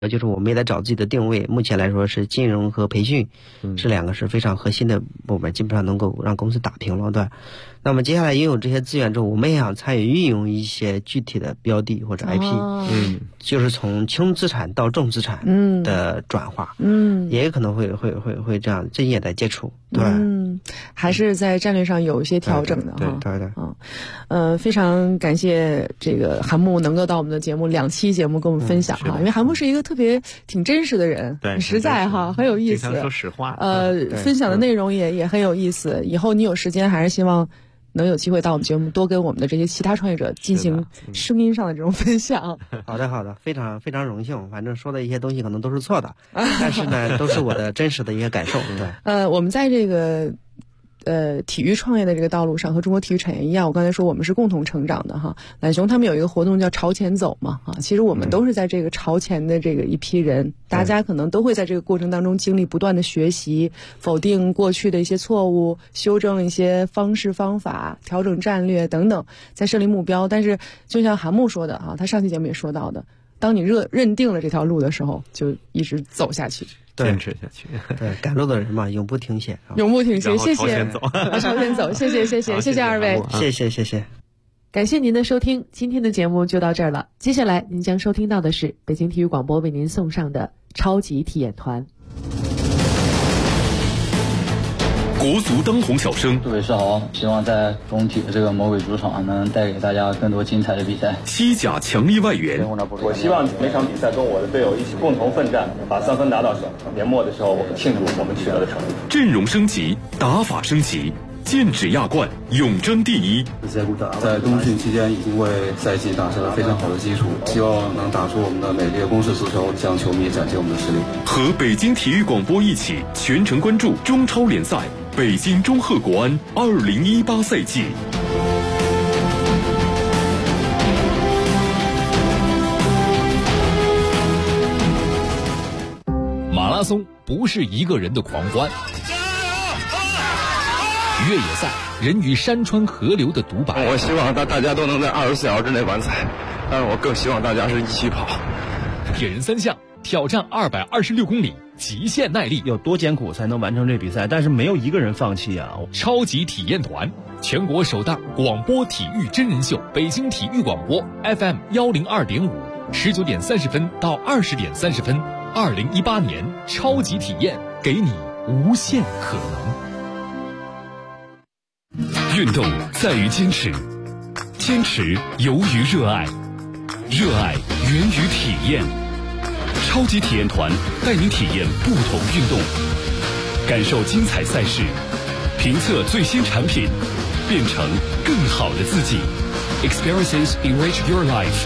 就是我们也在找自己的定位，目前来说是金融和培训，这两个是非常核心的部门，基本上能够让公司打平垄断。那么接下来拥有这些资源之后，我们也想参与运用一些具体的标的或者 IP，就是从轻资产到重资产的转化，也有可能会这样，最近也在接触，对， 还是在战略上有一些调整的哈，对，非常感谢这个韩木能够到我们的节目2期节目跟我们分享哈，因为韩木是一个特别挺真实的人，很实在哈，很有意思， 经常说实话， 分享的内容也很有意思，以后你有时间还是希望能有机会到我们节目多跟我们的这些其他创业者进行声音上的这种分享。 好的，非常非常荣幸。反正说的一些东西可能都是错的，但是呢，都是我的真实的一些感受。对， 我们在这个体育创业的这个道路上和中国体育产业一样，我刚才说我们是共同成长的哈。懒熊他们有一个活动叫朝前走嘛，其实我们都是在这个朝前的这个一批人，大家可能都会在这个过程当中经历不断的学习，否定过去的一些错误，修正一些方式方法，调整战略等等，在设立目标。但是就像韩木说的他上期节目也说到的，当你认定了这条路的时候，就一直走下去， 坚持下去。 对，赶路的人嘛，永不停歇， 永不停歇。谢谢， 朝前走， 朝前走，谢谢二位， 谢谢。 感谢您的收听，今天的节目就到这儿了。接下来您将收听到的是北京体育广播为您送上的超级体验团。 国足当红小生， 各位是好，希望在中体的这个魔鬼主场能带给大家更多精彩的比赛。 西甲强力外援， 我希望每场比赛跟我的队友一起共同奋战，把3分拿到手。年末的时候，我们庆祝我们取得的成绩。 阵容升级，打法升级，剑指亚冠，永争第一。 在冬训期间已经为赛季打下了非常好的基础，希望能打出我们的美丽的攻势足球，向球迷展现我们的实力。 和北京体育广播一起全程关注中超联赛北京中赫国安2018赛季。 马拉松不是一个人的狂欢，越野赛人与山川河流的独白。 我希望大家都能在24小时之内完赛，但是我更希望大家是一起跑。 铁人3项挑战226公里，极限耐力， 有多艰苦才能完成这比赛？但是没有一个人放弃啊！ 超级体验团，全国首档广播体育真人秀，北京体育广播 FM 102.5，19点30分到20点30分，2018年超级体验，给你无限可能。 运动在于坚持，坚持由于热爱，热爱源于体验。超级体验团带您体验不同运动，感受精彩赛事，评测最新产品，变成更好的自己。Experiences enrich your life。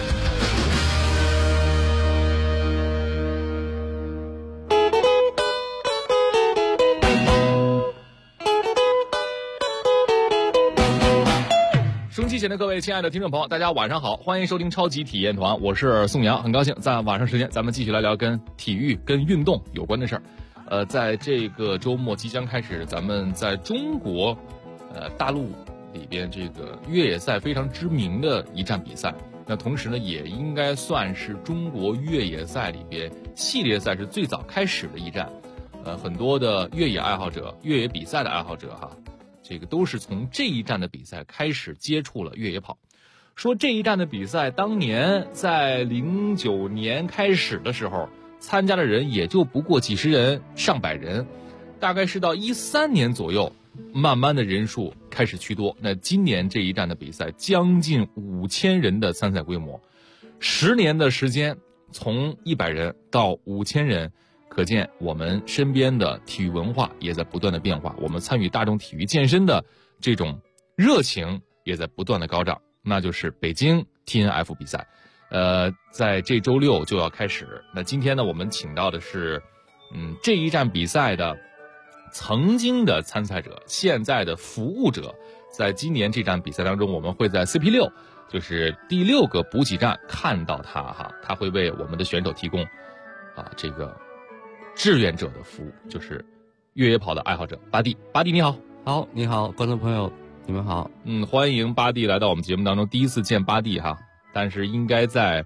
收机前的各位亲爱的听众朋友，大家晚上好，欢迎收听超级体验团，我是宋阳，很高兴在晚上时间咱们继续来聊跟体育跟运动有关的事儿。在这个周末即将开始，咱们在中国大陆里边这个越野赛非常知名的一站比赛，那同时呢也应该算是中国越野赛里边系列赛是最早开始的一站。很多的越野爱好者、越野比赛的爱好者这个都是从这一站的比赛开始接触了越野跑。说这一站的比赛当年在09年开始的时候，参加的人也就不过几十人、上百人，大概是到13年左右，慢慢的人数开始趋多。那今年这一站的比赛将近5000人的参赛规模，10年的时间从100人到5000人，可见我们身边的体育文化也在不断的变化，我们参与大众体育健身的这种热情也在不断的高涨，那就是北京 TNF 比赛。在这周6就要开始。那今天呢，我们请到的是这一站比赛的曾经的参赛者，现在的服务者。在今年这站比赛当中，我们会在 CP6， 就是第6个补给站看到他他会为我们的选手提供这个志愿者的服务，就是越野跑的爱好者。巴蒂你好。 好，你好，观众朋友你们好。 欢迎巴蒂来到我们节目当中，第一次见巴蒂但是应该在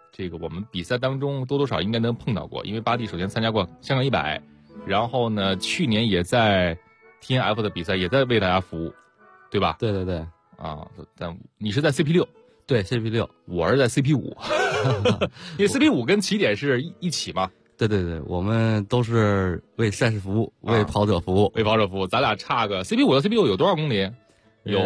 这个我们比赛当中多多少应该能碰到过，因为巴蒂首先参加过香港100，然后呢，去年也在 TNF 的比赛也在为大家服务，对吧？ 对对对， 啊，但你是在 CP6， 对 CP6， 我是在 CP5，因为 CP5 跟起点是一起嘛。 对对对，我们都是为赛事服务，为跑者服务， 为跑者服务。咱俩差个 CP5 到 CP6 有多少公里？有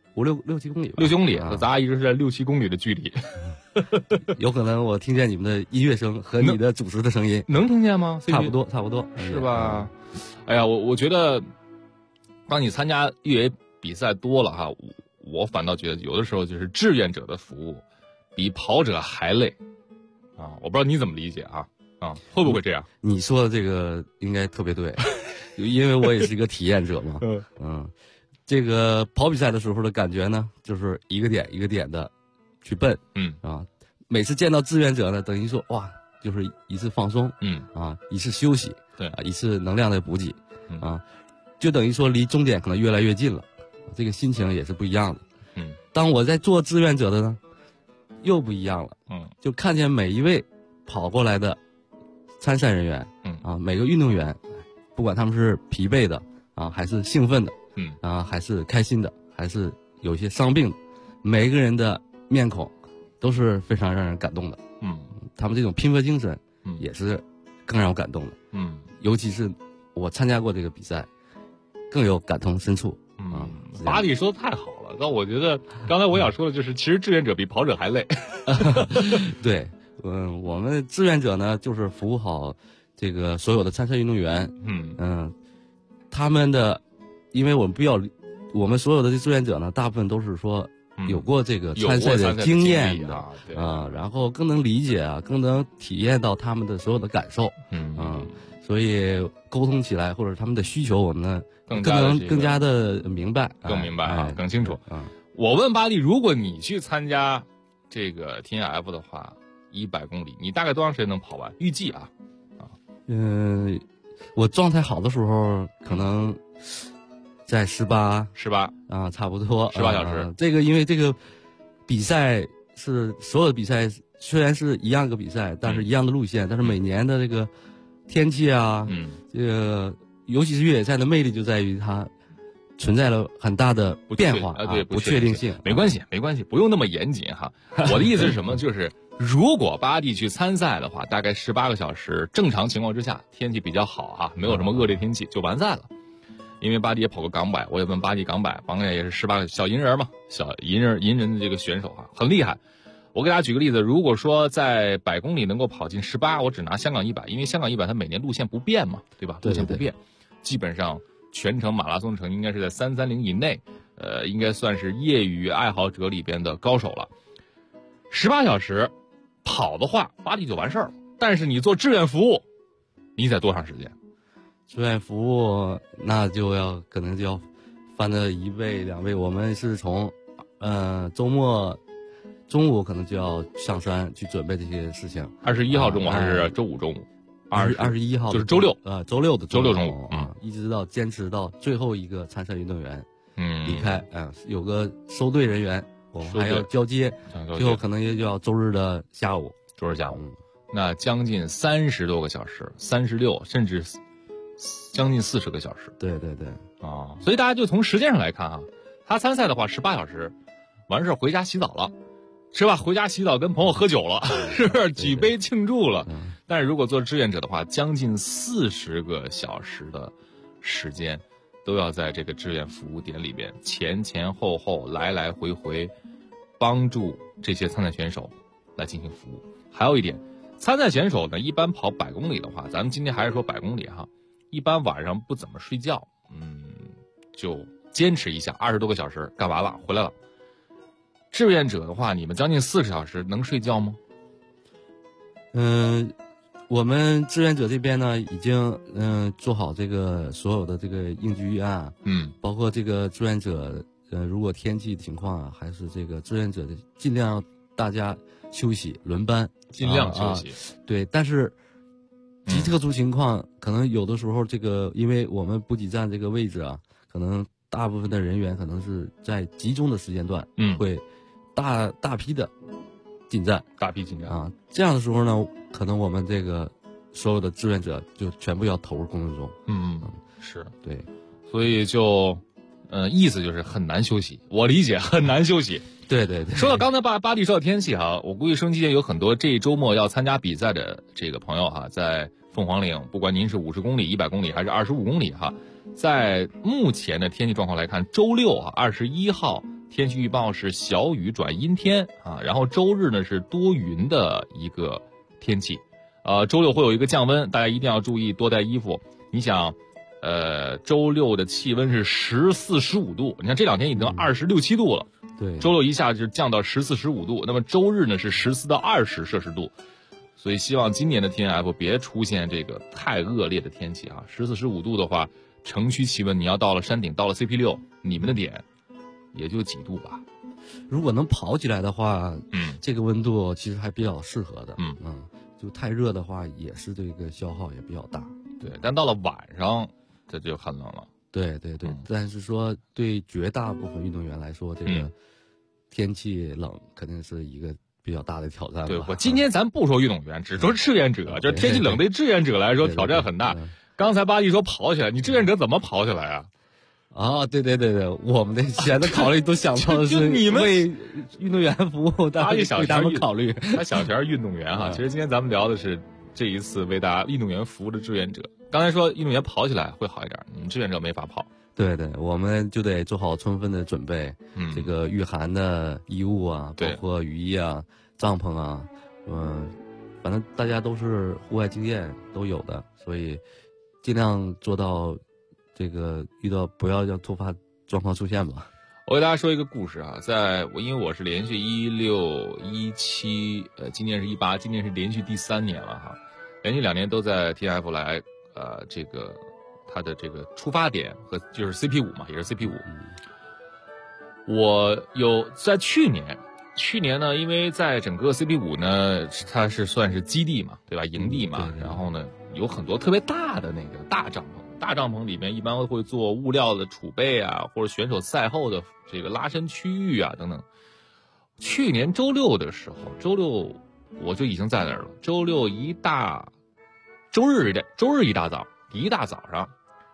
5、6、7公里吧 ，6、7公里， 啊咱俩一直是在6、7公里的距离。 有可能我听见你们的音乐声和你的主持的声音， 能听见吗？ 差不多，差不多， 是吧？哎呀，我觉得，当你参加越野比赛多了哈，我反倒觉得有的时候就是志愿者的服务比跑者还累啊！我不知道你怎么理解啊？会不会这样？ 你说的这个应该特别对，因为我也是一个体验者嘛。这个跑比赛的时候的感觉呢，就是一个点一个点的去奔。每次见到志愿者呢，等于说哇，就是一次放松。一次休息。 对， 一次能量的补给。就等于说离终点可能越来越近了，这个心情也是不一样的。当我在做志愿者的呢，又不一样了。就看见每一位跑过来的参赛人员，每个运动员，不管他们是疲惫的还是兴奋的，还是开心的，还是有一些伤病的，每一个人的面孔都是非常让人感动的。他们这种拼搏精神，也是更让我感动的。尤其是我参加过这个比赛，更有感同身触。 巴蒂说的太好了，但我觉得刚才我想说的就是，其实志愿者比跑者还累。 对，我们志愿者呢，就是服务好这个所有的参赛运动员。他们的，因为我们所有的志愿者呢，大部分都是说有过这个参赛的经验的然后更能理解更能体验到他们的所有的感受。所以沟通起来或者他们的需求，我们呢更加的明白， 更明白更清楚。我问巴蒂，如果你去参加这个 TNF 的话，100公里，你大概多长时间能跑完？预计我状态好的时候可能在18差不多 18小时。 这个因为这个比赛是所有的比赛虽然是一样一个比赛，但是一样的路线，但是每年的这个天气这个尤其是越野赛的魅力就在于它存在了很大的变化不确定性。 没关系，不用那么严谨哈。我的意思是什么？就是如果巴蒂去参赛的话，大概18个小时，正常情况之下，天气比较好没有什么恶劣天气就完赛了。因为巴蒂也跑过港百，我也问巴蒂港百也是18个小银人嘛，小银人的这个选手很厉害。我给大家举个例子，如果说在100公里能够跑进18，我只拿香港100，因为香港100它每年路线不变嘛，对吧？路线不变，基本上全程马拉松程应该是在330以内，应该算是业余爱好者里边的高手了。18小时跑的话，巴蒂就完事儿了。但是你做志愿服务，你得多长时间？ 志愿服务那可能就要翻了1倍2倍。我们是从周末中午可能就要上山去准备这些事情。 21号中午还是周5中午 ？21号就是周六， 周六中午一直到坚持到最后一个参赛运动员离开，有个收队人员，我们还要交接，最后可能也就要周日下午。 那将近30多个小时，36甚至将近40个小时。 对所以大家就从时间上来看他参赛的话18小时完事回家洗澡了，是吧？回家洗澡跟朋友喝酒了，是不是举杯庆祝了？但是如果做志愿者的话，将近40个小时的时间都要在这个志愿服务点里边前后来来回回帮助这些参赛选手来进行服务。还有一点，参赛选手呢一般跑100公里的话，咱们今天还是说100公里一般晚上不怎么睡觉，就坚持一下20多个小时干完了回来了。志愿者的话，你们将近40小时能睡觉吗？ 我们志愿者这边呢，已经做好这个所有的这个应急预案，包括这个志愿者如果天气情况还是这个志愿者的尽量让大家休息轮班， 尽量休息。 对，但是极特殊情况，可能有的时候这个因为我们补给站这个位置可能大部分的人员可能是在集中的时间段，会大批的进站， 大批进站啊。这样的时候呢，可能我们这个所有的志愿者就全部要投入工作中。 是对， 所以就，意思就是很难休息。我理解很难休息。 对对对。 说到刚才巴蒂说到天气哈，我估计收音机前有很多这一周末要参加比赛的这个朋友哈，在凤凰岭，不管您是50公里、100公里还是25公里哈，在目前的天气状况来看，周六啊21号天气预报是小雨转阴天啊，然后周日呢是多云的一个天气，周六会有一个降温，大家一定要注意多带衣服。你想，周六的气温是14、15度，你看这两天已经26、7度了。 对， 周六一下就降到14、15度，那么周日呢是14到20摄氏度，所以希望今年的 TNF 别出现这个太恶劣的天气啊！14、15度的话，城区气温你要到了山顶，到了 CP6，你们的点也就几度吧。 如果能跑起来的话，这个温度其实还比较适合的。就太热的话，也是这个消耗也比较大。 对，但到了晚上，这就很冷了。 对对对，但是说对绝大部分运动员来说，这个天气冷肯定是一个比较大的挑战吧。 对，我今天咱不说运动员，只说志愿者，就是天气冷对志愿者来说挑战很大。刚才巴蒂说跑起来，你志愿者怎么跑起来啊？ 对对对对，我们的现在考虑都想到的是你们为运动员服务，大家为他们考虑。 他想全是运动员哈。其实今天咱们聊的是这一次为大家运动员服务的志愿者。刚才说运动员跑起来会好一点，你们志愿者没法跑。 对对，我们就得做好充分的准备，这个御寒的衣物啊，包括雨衣啊、帐篷啊，反正大家都是户外经验都有的，所以尽量做到这个遇到不要让突发状况出现吧。 我给大家说一个故事啊，因为我是连续16、17，今年是18，今年是连续第3年了哈，连续2年都在 TNF 来，这个它的这个出发点和就是 CP5 嘛，也是 CP5。我有在去年呢，因为在整个 CP5 呢，它是算是基地嘛，对吧？营地嘛，然后呢有很多特别大的那个大帐篷，大帐篷里面一般会做物料的储备啊，或者选手赛后的这个拉伸区域啊等等。去年周六的时候，周六我就已经在那儿了。周日一大早上，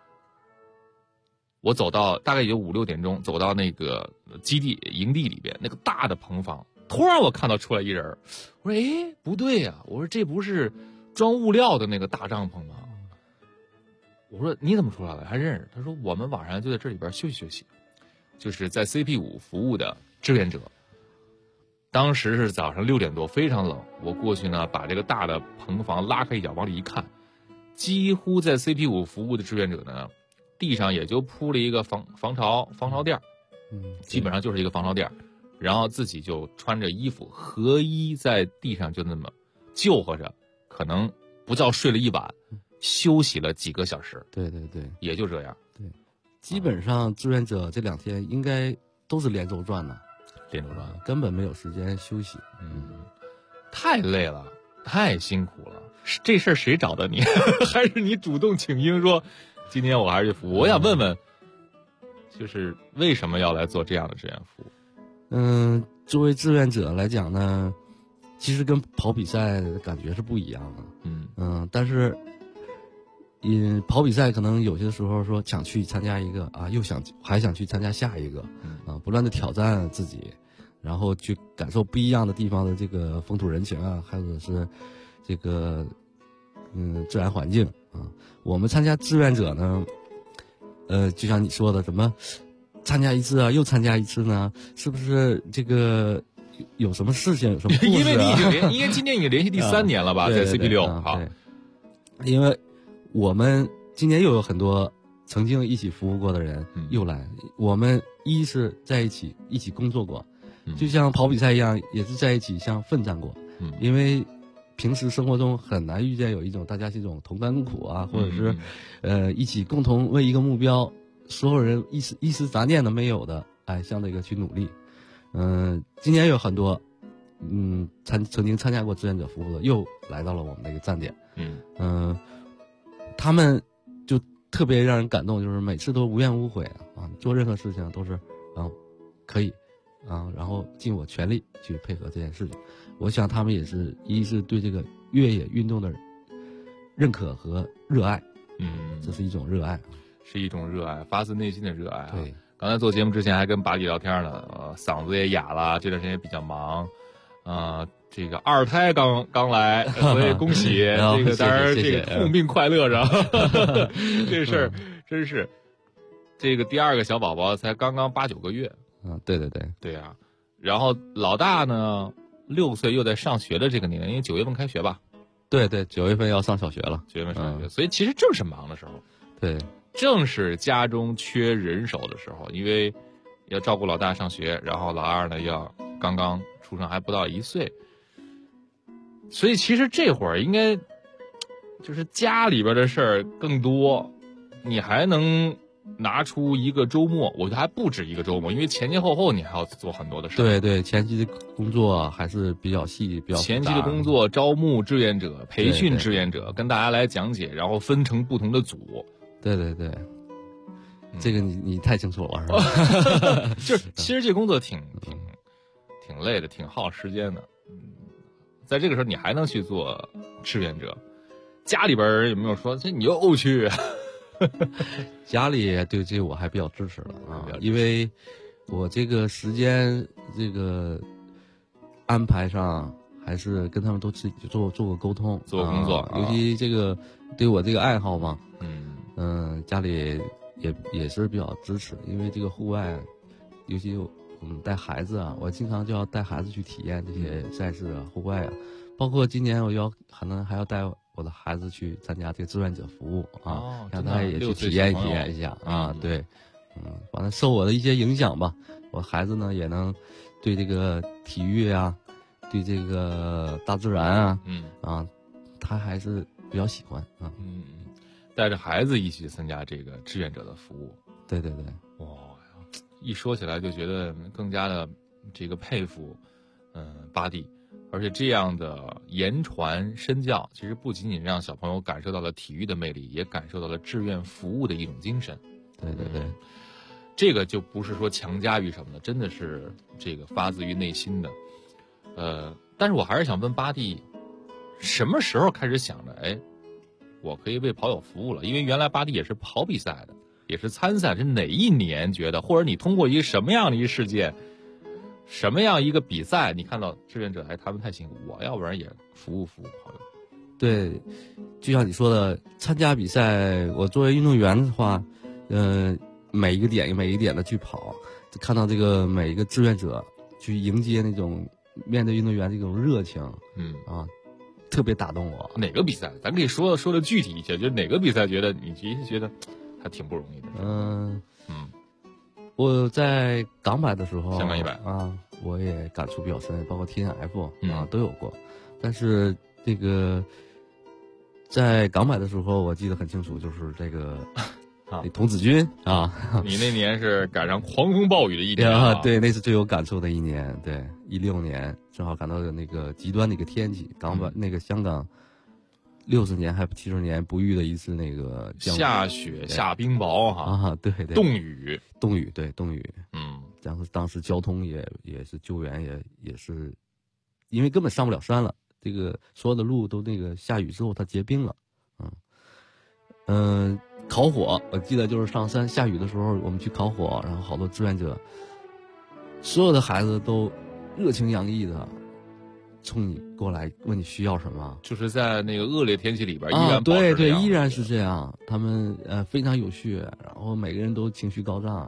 我走到大概也就5、6点钟，走到那个基地营地里边那个大的棚房，突然我看到出来一人，我说哎不对呀，我说这不是装物料的那个大帐篷吗？我说你怎么出来了？还认识？他说我们晚上就在这里边休息休息，就是在 CP5 服务的志愿者。当时是早上6点多，非常冷，我过去呢把这个大的棚房拉开一角往里一看，几乎在 CP5 服务的志愿者呢，地上也就铺了一个防潮垫，基本上就是一个防潮垫，然后自己就穿着衣服合衣在地上就那么就合着，可能不叫睡了一晚，休息了几个小时。 对对对， 也就这样。 对，基本上志愿者这2天应该都是连轴转的，根本没有时间休息。 太累了，太辛苦了。这事儿谁找的你？还是你主动请缨说今天我还是去服务？我想问问，就是为什么要来做这样的志愿服务？ 作为志愿者来讲呢，其实跟跑比赛的感觉是不一样的。但是跑比赛可能有些时候说想去参加一个啊，还想去参加下一个，不断的挑战自己，然后去感受不一样的地方的这个风土人情啊，还有是这个自然环境啊。我们参加志愿者呢，就像你说的，怎么参加一次啊，又参加一次呢？是不是这个有什么事情，有什么故事啊？ 因为你应该今年已经连续第3年了吧，在 CP6。好， 因为我们今年又有很多曾经一起服务过的人又来，我们一是在一起工作过，就像跑比赛一样，也是在一起像奋战过。因为平时生活中很难遇见有一种大家是一种同甘共苦啊，或者是一起共同为一个目标，所有人一丝杂念都没有的，向这个去努力。今年有很多曾经参加过志愿者服务的又来到了我们这个站点。他们就特别让人感动，就是每次都无怨无悔啊，做任何事情都是可以， 啊，然后尽我全力去配合这件事情。我想他们也是对这个越野运动的认可和热爱，这是一种热爱， 是一种热爱，发自内心的热爱啊。 对， 刚才做节目之前还跟巴蒂聊天呢，嗓子也哑了，这段时间也比较忙，这个二胎刚来，所以恭喜这个，当然这个痛并快乐着，这事儿真是，这个第二个小宝宝才刚刚8、9个月， 对啊，然后老大呢6岁又在上学的这个年龄，因为9月份开学吧， 对，9月份要上小学了 ，9月份上学，所以其实正是忙的时候， 对， 正是家中缺人手的时候，因为要照顾老大上学，然后老二呢要刚刚出生还不到1岁。所以其实这会儿应该就是家里边的事儿更多，你还能拿出一个周末，我觉得还不止一个周末，因为前后你还要做很多的事儿。 对，前期的工作还是比较细，比较前期的工作，招募志愿者，培训志愿者，跟大家来讲解，然后分成不同的组。 对，这个你太清楚了，是吧？ 就是其实这工作挺累的，挺耗时间的。在这个时候你还能去做志愿者，家里边有没有说这你又去？ 家里对这我还比较支持了啊，因为我这个时间这个安排上还是跟他们都做过沟通， 做工作， 尤其这个对我这个爱好嘛，家里也是比较支持，因为这个户外，尤其带孩子啊，我经常就要带孩子去体验这些赛事啊、户外啊，包括今年我可能还要带我的孩子去参加这个志愿者服务啊，让他也去体验一下啊，对，反正受我的一些影响吧，我孩子呢也能对这个体育啊，对这个大自然啊，他还是比较喜欢啊， 带着孩子一起参加这个志愿者的服务， 对， 哇。一说起来就觉得更加的这个佩服，巴蒂，而且这样的言传身教，其实不仅仅让小朋友感受到了体育的魅力，也感受到了志愿服务的一种精神。 对， 这个就不是说强加于什么的，真的是这个发自于内心的。但是我还是想问巴蒂，什么时候开始想着，我可以为跑友服务了？因为原来巴蒂也是跑比赛的。也是参赛，是哪一年觉得，或者你通过一个什么样的一个事件，什么样一个比赛，你看到志愿者他们太辛苦，我要不然也服务朋友。 对，就像你说的，参加比赛，我作为运动员的话，每一个点的去跑，看到这个每一个志愿者去迎接那种面对运动员这种热情，特别打动我。 哪个比赛？咱可以说的具体一些，就是哪个比赛觉得你其实觉得还挺不容易的。 我在港百的时候， 香港100 啊，我也感触比较深，包括 TNF 都有过。但是这个在港百的时候，我记得很清楚，就是这个童子军啊。 你那年是赶上狂风暴雨的一年啊？ 对，那是最有感触的一年。对，16年正好赶到那个极端的一个天气，港百那个香港。60年还70年不遇的一次那个下雪下冰雹对， 冻雨， 对冻雨，当时交通也是救援也是，因为根本上不了山了，这个所有的路都那个下雨之后它结冰了，烤火，我记得就是上山下雨的时候我们去烤火，然后好多志愿者，所有的孩子都热情洋溢的。冲你过来问你需要什么， 就是在那个恶劣天气里边依然保持对，依然是这样。他们非常有序，然后每个人都情绪高涨。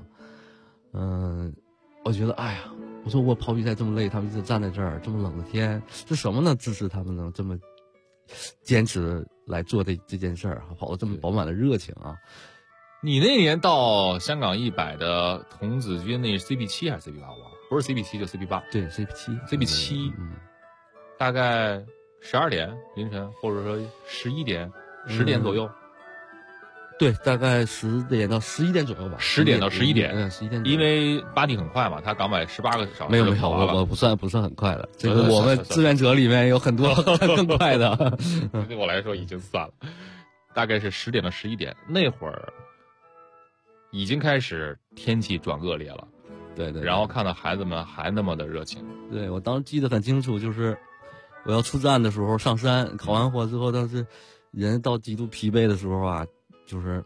我觉得我说我跑比赛这么累，他们一直站在这儿，这么冷的天，是什么呢？支持他们能这么坚持来做这件事儿，跑得这么饱满的热情啊！ 你那年到香港100的童子军，那是 CP7 还是 CP8？不是 CP7 就 CP8。 对 CP7。 大概12点凌晨，或者说11点、10点左右。 对，大概10点到11点左右吧。 10点到11点 ，11点。 因为巴蒂很快嘛，他港百18个小时。 没有，我不算很快的。这个我们志愿者里面有很多更快的。 对我来说已经算了，大概是10点到11点，那会儿已经开始天气转恶劣了。 对对。 然后看到孩子们还那么的热情。 对，我当时记得很清楚，就是我要出站的时候上山，考完火之后，当时人到极度疲惫的时候啊，就是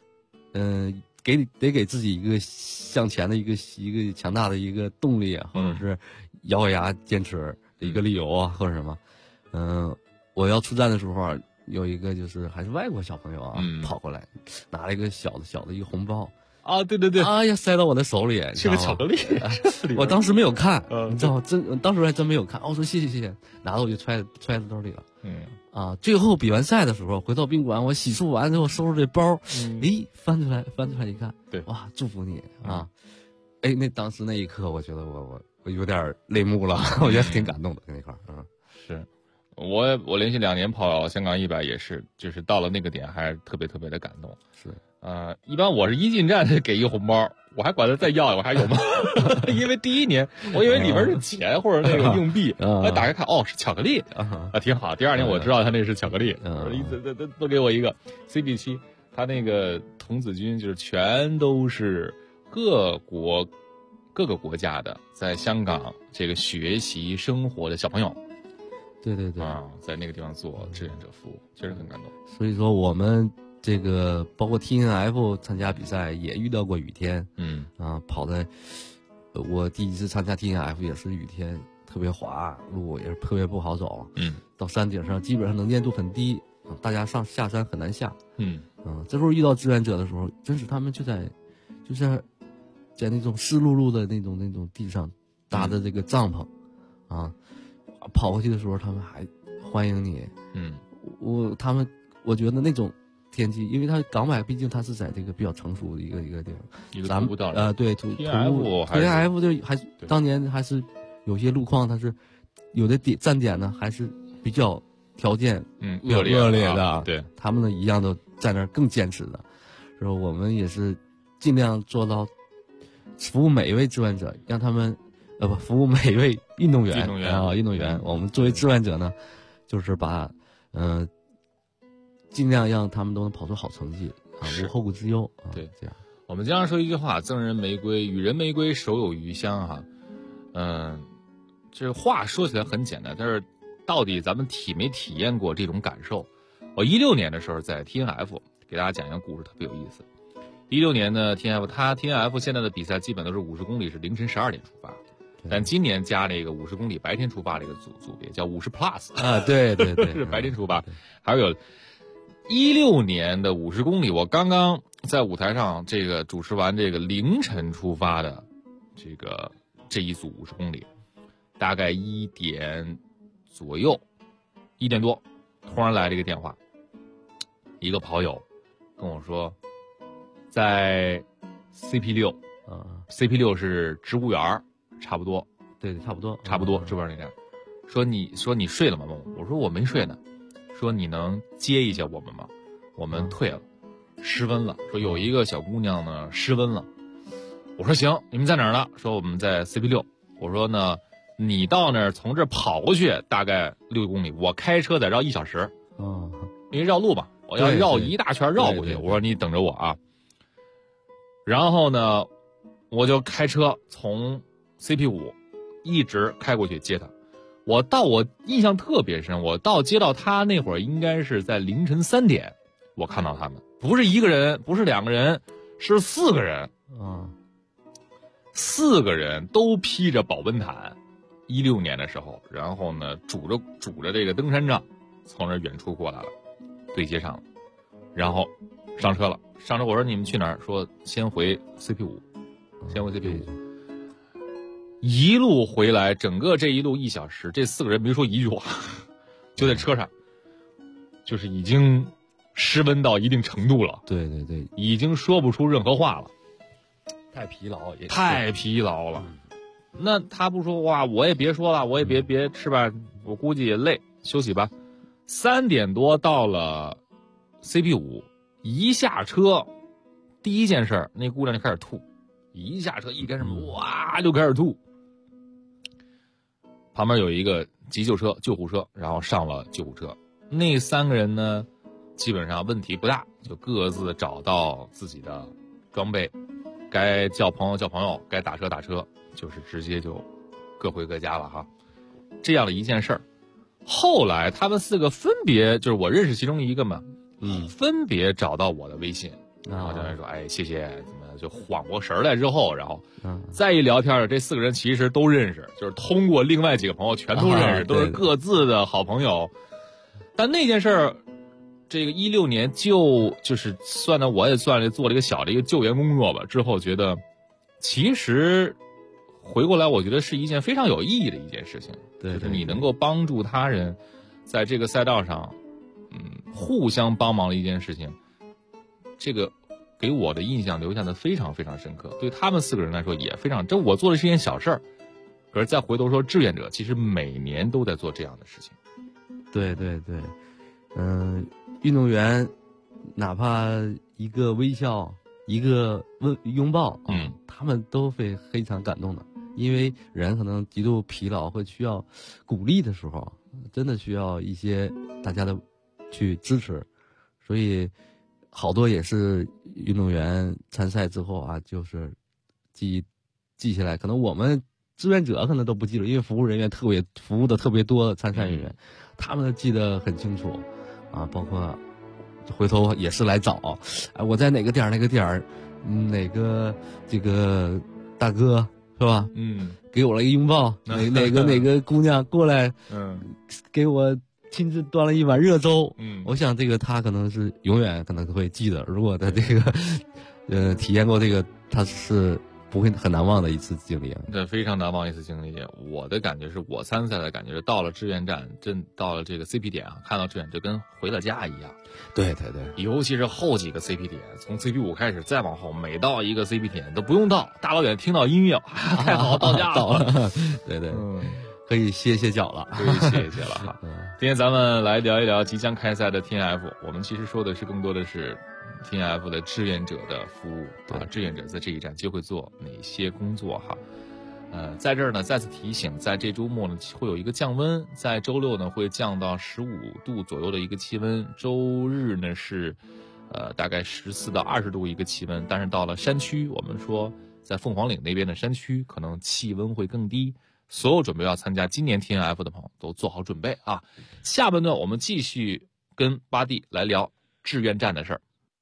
得给自己一个向前的一个强大的一个动力啊，或者是咬牙坚持的一个理由啊，或者什么。我要出站的时候啊，有一个就是还是外国小朋友啊，跑过来拿了一个小的一个红包啊，对对对， 哎呀，塞到我的手里， 是个巧克力。 我当时没有看，你知道吗？当时还真没有看。我说谢谢，拿到我就揣在兜里了。最后比完赛的时候，回到宾馆，我洗漱完之后收拾这包，翻出来一看， 对， 哇，祝福你啊！那当时那一刻，我觉得我有点泪目了，我觉得挺感动的那块儿。 是。我连续2年跑香港100也是，就是到了那个点还是特别特别的感动。 是， 一般我是一进站就给一个红包，我还管他再要，我还有吗？因为第一年我以为里边是钱或者那个硬币，打开看是巧克力挺好。第2年我知道他那是巧克力，都给我一个 CP7， 他那个童子军就是全都是各个国家的在香港这个学习生活的小朋友。 对对对在那个地方做志愿者服务，确实很感动。 所以说我们这个包括 TNF 参加比赛也遇到过雨天，跑的我第一次参加 TNF 也是雨天，特别滑，路也是特别不好走，到山顶上基本上能见度很低，大家下山很难下，这时候遇到志愿者的时候，真是他们就在那种湿漉漉的那种地上搭的这个帐篷，跑过去的时候，他们还欢迎你。我觉得那种天气，因为它港百毕竟它是在这个比较成熟的一个地方， 一个徒步道对，TNF 就还当年还是有些路况，它是有的站点呢还是比较条件比较恶劣的， 对， 他们呢一样都在那儿更坚持的，然后我们也是尽量做到服务每一位志愿者，让他们。服务每一位运动员。我们作为志愿者呢，就是把尽量让他们都能跑出好成绩无后顾之忧对， 这样。 我们经常说一句话：赠人玫瑰，与人玫瑰，手有余香这话说起来很简单，但是到底咱们没体验过这种感受？我16年的时候在 TNF 给大家讲一个故事，特别有意思。16年的 TNF 现在的比赛基本都是50公里是凌晨12点出发。但今年加了一个50公里白天出发的一个组别，叫50 plus 对是白天出发。还有16年的50公里，我刚刚在舞台上这个主持完这个凌晨出发的这一组50公里，大概1点左右，1点多，突然来了一个电话，一个跑友跟我说，在 CP6 是植物园。差不多， 对，差不多， 这边那站，说你睡了吗？我说我没睡呢。说你能接一下我们吗？我们退了，失温了。说有一个小姑娘呢失温了。我说行，你们在哪儿呢？说我们在 CP6。我说呢，你到那儿从这儿跑过去大概6公里，我开车得绕1小时。因为绕路嘛，我要绕一大圈绕过去。我说你等着我啊。然后呢，我就开车从CP5一直开过去接他，我印象特别深，我接到他那会儿应该是在凌晨3点，我看到他们不是1个人，不是2个人，是4个人，4个人都披着保温毯，16年的时候，然后呢拄着这个登山杖从那远处过来了，对接上了，然后上车了，我说你们去哪儿？说先回 CP5，一路回来，整个这一路1小时，这4个人没说一句话，就在车上，就是已经失温到一定程度了。 对， 已经说不出任何话了， 太疲劳了。 那他不说哇，我也别说了，我也别是吧？我估计也累，休息吧。3点多到了 CP5，一下车，第一件事那姑娘就开始吐，一下车一开始哇就开始吐。旁边有一个救护车，然后上了救护车。那3个人呢，基本上问题不大，就各自找到自己的装备， 该叫朋友叫朋友，该打车打车，就是直接就各回各家了哈。这样的一件事儿，后来他们4个分别，就是我认识其中一个嘛，分别找到我的微信，然后就说哎谢谢，怎么就缓过神来之后，然后再一聊天，这4个人其实都认识，就是通过另外几个朋友全都认识，都是各自的好朋友。但那件事儿，这个16年就是算的，我也算了做了一个小的一个救援工作吧。之后觉得，其实回过来，我觉得是一件非常有意义的一件事情。对，就是你能够帮助他人，在这个赛道上，互相帮忙的一件事情，这个给我的印象留下的非常非常深刻。对他们4个人来说也非常，这我做的是一件小事儿，可是再回头说志愿者，其实每年都在做这样的事情。 对对对，运动员哪怕一个微笑，一个拥抱，他们都会非常感动的。因为人可能极度疲劳，会需要鼓励的时候，真的需要一些大家的去支持，所以好多也是运动员参赛之后啊，就是记下来。可能我们志愿者可能都不记住，因为服务人员服务的特别多的参赛人员，他们记得很清楚啊，包括回头也是来找，我在哪个点哪个这个大哥是吧？给我了一个拥抱，哪个姑娘过来，给我亲自端了一碗热粥。我想这个他可能是永远可能会记得，如果他这个体验过这个，他是不会很难忘的一次经历。 对，非常难忘一次经历。我的感觉是我参赛的感觉是到了志愿站，到了这个 CP 点啊，看到志愿就跟回了家一样。 对对对， 尤其是后几个 CP 点，从 CP5开始再往后，每到一个 CP 点都不用到，大老远听到音乐，太好，到家了。 到了，对对，可以歇脚了， 可以歇了哈。今天咱们来聊一聊即将开赛的 TNF， 我们其实说的是更多的是 TNF 的志愿者的服务啊，志愿者在这一站就会做哪些工作哈？在这儿呢，再次提醒，在这周末呢会有一个降温，在周六呢会降到15度左右的一个气温，周日呢是大概14到20度一个气温，但是到了山区，我们说在凤凰岭那边的山区可能气温会更低。所有准备要参加今年 TNF 的朋友都做好准备啊！下半段我们继续跟巴蒂来聊志愿站的事儿。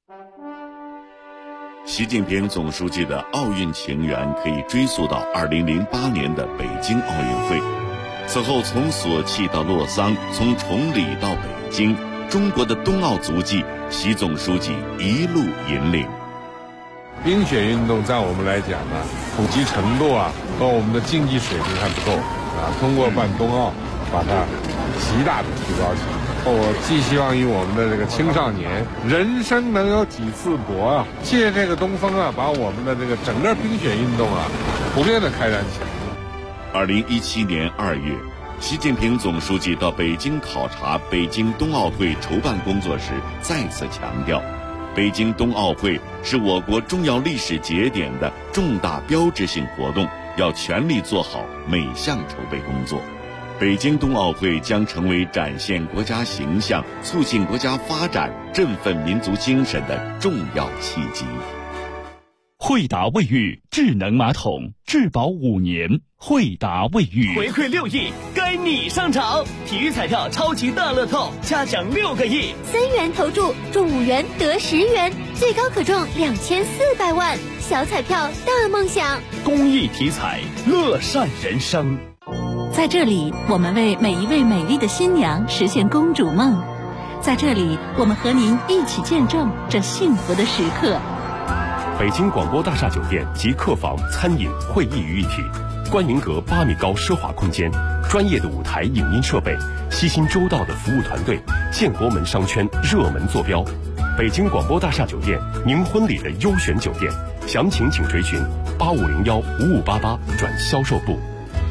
习近平总书记的奥运情缘可以追溯到2008年的北京奥运会。此后从索契到洛桑，从崇礼到北京，中国的冬奥足迹，习总书记一路引领。 冰雪运动在我们来讲呢，普及程度啊和我们的竞技水平还不够啊。通过办冬奥，把它极大的提高起来。我寄希望于我们的这个青少年，人生能有几次搏啊！借这个东风啊，把我们的这个整个冰雪运动啊，普遍的开展起来。 2017年2月，习近平总书记到北京考察北京冬奥会筹办工作时，再次强调，北京冬奥会是我国重要历史节点的重大标志性活动，要全力做好每项筹备工作。北京冬奥会将成为展现国家形象、促进国家发展、振奋民族精神的重要契机。 惠达卫浴智能马桶，质保5年。惠达卫浴回馈6亿，该你上场！体育彩票超级大乐透，嘉奖6个亿 ，3元投注中5元得10元，最高可中2400万。小彩票大梦想， 公益体彩，乐善人生。 在这里，我们为每一位美丽的新娘实现公主梦。在这里，我们和您一起见证这幸福的时刻。 北京广播大厦酒店集客房、餐饮、会议于一体，观云阁8米高奢华空间，专业的舞台影音设备，悉心周到的服务团队，建国门商圈热门坐标。北京广播大厦酒店，您婚礼的优选酒店，详情请垂询85015588转销售部。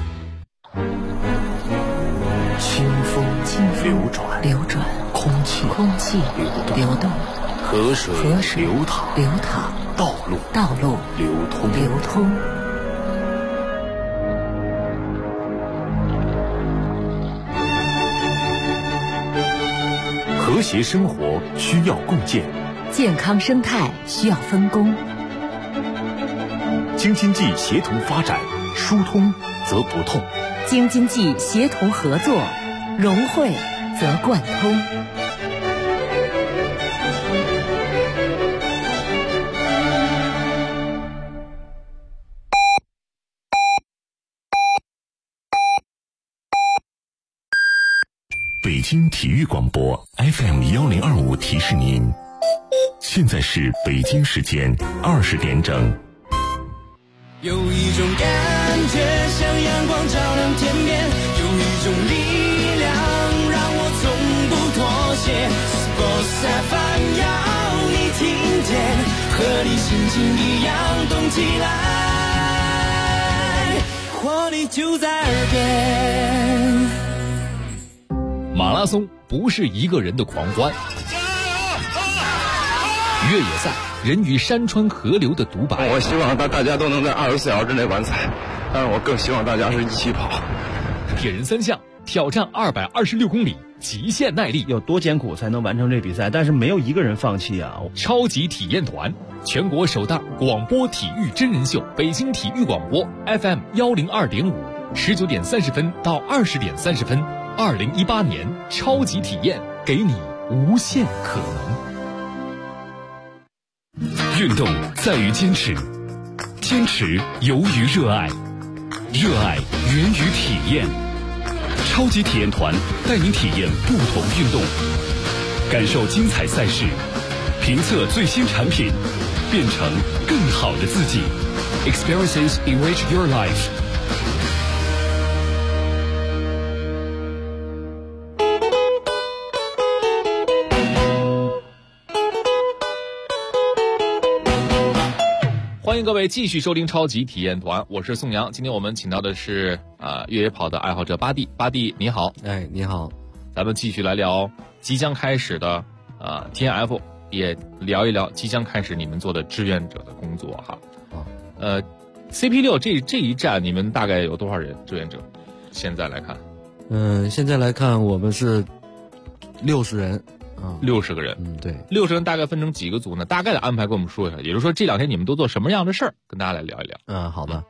清风流转，空气流动，河水流淌，道路流通。 和谐生活需要共建， 健康生态需要分工。 京津冀协同发展，疏通则不痛； 京津冀协同合作，融汇则贯通。 北京体育广播 FM1025提示您，现在是北京时间20点整。 有一种感觉像阳光照亮天边，有一种力量让我从不妥协。Sports FM 要你听见，和你心情一样动起来，活力就在耳边。 马拉松不是一个人的狂欢，越野赛人与山川河流的独白。 我希望大家都能在24小时之内完赛，但是我更希望大家是一起跑。 铁人三项挑战226公里，极限耐力， 有多艰苦才能完成这比赛？但是没有一个人放弃啊！ 超级体验团，全国首档广播体育真人秀，北京体育广播 FM102.5，19点30分到20点30分。2018年超级体验，给你无限可能。运动在于坚持，坚持由于热爱，热爱源于体验。超级体验团带您体验不同运动，感受精彩赛事，评测最新产品，变成更好的自己。Experiences enrich your life。 欢迎各位继续收听超级体验团，我是宋阳。今天我们请到的是越野跑的爱好者巴蒂。巴蒂你好。 哎，你好。 咱们继续来聊即将开始的TNF， 也聊一聊即将开始你们做的志愿者的工作哈。CP6 这一站你们大概有多少人志愿者？现在来看， 现在来看我们是60人。 60个人， 对 ，60人大概分成几个组呢？大概的安排跟我们说一下，也就是说这2天你们都做什么样的事儿，跟大家来聊一聊。 好的，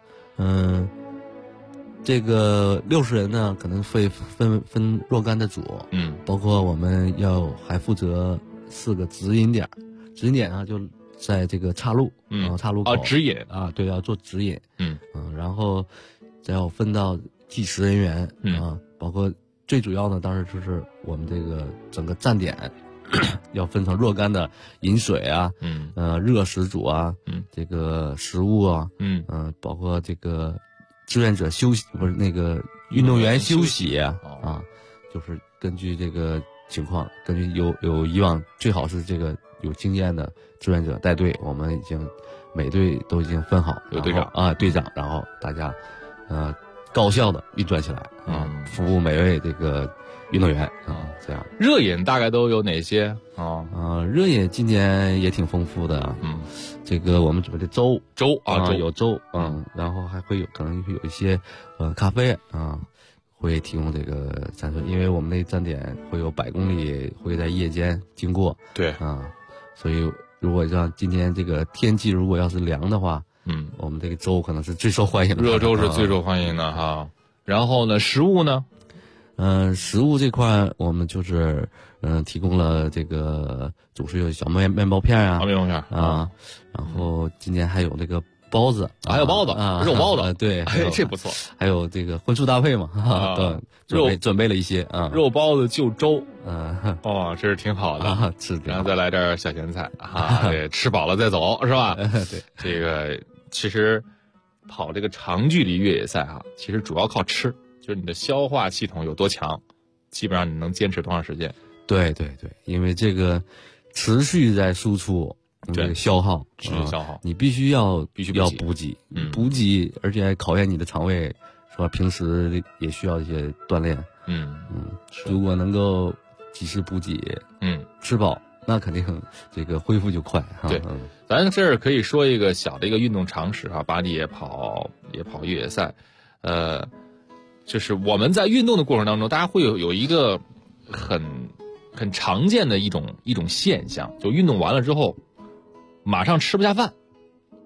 这个60人呢，可能会分若干的组，包括我们还负责4个指引点，指引点呢就在这个岔路，岔路口指引对，要做指引，然后再要分到计时人员，包括最主要呢，当然就是我们这个整个站点要分成若干的饮水啊，热食组啊，这个食物啊，包括这个志愿者休息，不是那个运动员休息啊，就是根据这个情况，根据有以往最好是这个有经验的志愿者带队，我们已经每队都已经分好， 有队长队长，然后大家高效的运转起来服务每位这个运动员这样。 热饮大概都有哪些热饮今年也挺丰富的，这个我们准备的粥有粥，然后还会可能会有一些咖啡会提供这个赞助，因为我们那站点会有100公里会在夜间经过， 对所以如果像今天这个天气如果要是凉的话，我们这个粥可能是最受欢迎的， 热粥是最受欢迎的哈。然后呢，食物呢？ 食物这块我们就是提供了这个总是有小面包片啊， 面包片然后今年还有这个包子， 还有包子肉包子， 对， 这不错。 还有这个荤素搭配嘛，准备了一些肉包子就粥，这是挺好的然后再来点小咸菜对，吃饱了再走是吧？ 对， 这个其实跑这个长距离越野赛其实主要靠吃，就是你的消化系统有多强，基本上你能坚持多长时间。 对，因为这个持续在输出，这个消耗，你必须要补给，补给，而且还考验你的肠胃，是吧？平时也需要一些锻炼，如果能够及时补给，吃饱，那肯定这个恢复就快。 对，咱这儿可以说一个小的一个运动常识巴蒂也跑越野赛，就是我们在运动的过程当中，大家会有一个很常见的一种现象，就运动完了之后马上吃不下饭，